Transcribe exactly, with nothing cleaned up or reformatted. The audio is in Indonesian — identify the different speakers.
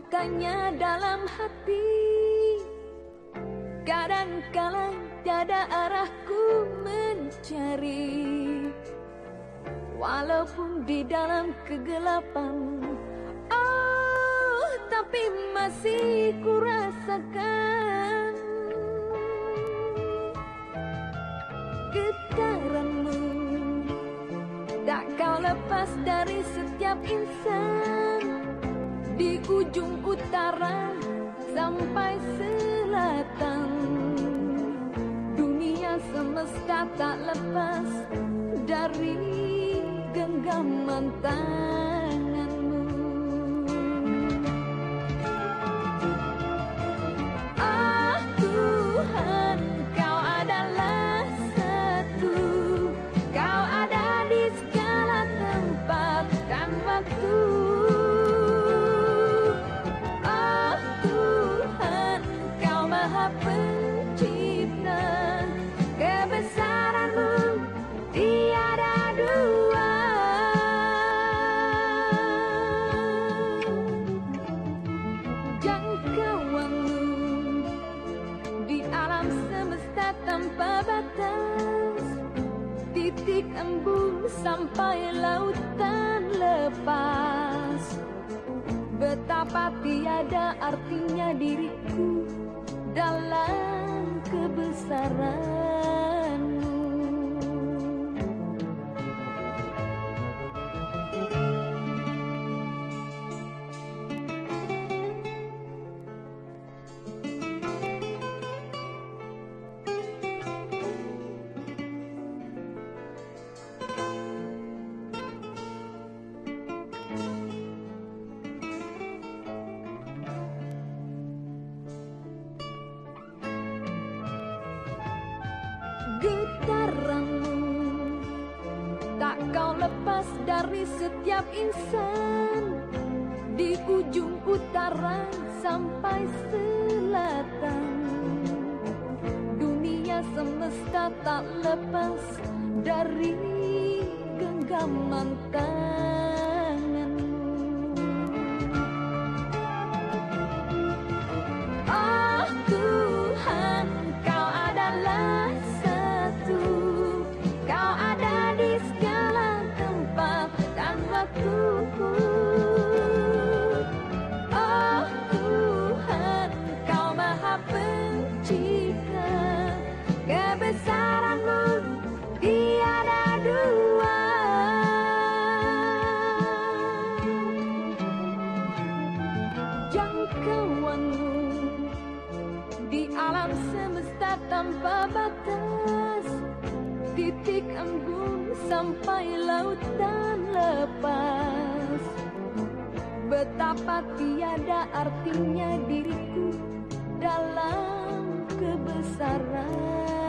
Speaker 1: dukanya dalam hati. Kadangkala tiada arahku mencari, walaupun di dalam kegelapan. Oh, tapi masih ku rasakan getaranmu. Tak kau lepas dari setiap insan, di ujung utara sampai selatan. Dunia semesta tak lepas dari genggaman tanganmu. Ah Tuhan, kau adalah satu. Kau ada di segala tempat dan waktu. Ah Tuhan, kau Maha Pencipta. Kebesaranmu tiada dua. Jangkauanmu di alam semesta tanpa batas, titik embun sampai lautan lepas. Betapa tiada artinya diriku dalam kebesaranmu. Getaranmu tak kau lepas dari setiap insan, di ujung utara sampai selatan. Dunia semesta tak lepas dari genggaman tanganmu. Oh Tuhan, kau adalah satu. Kau ada di segala tempat dan waktu. Oh Tuhan, kau Maha Pencipta. Kebesaranmu tiada dua. Jangkauanmu di alam semesta tanpa batas, titik embun sampai lautan lepas. Betapa tiada artinya diriku dalam kebesaran.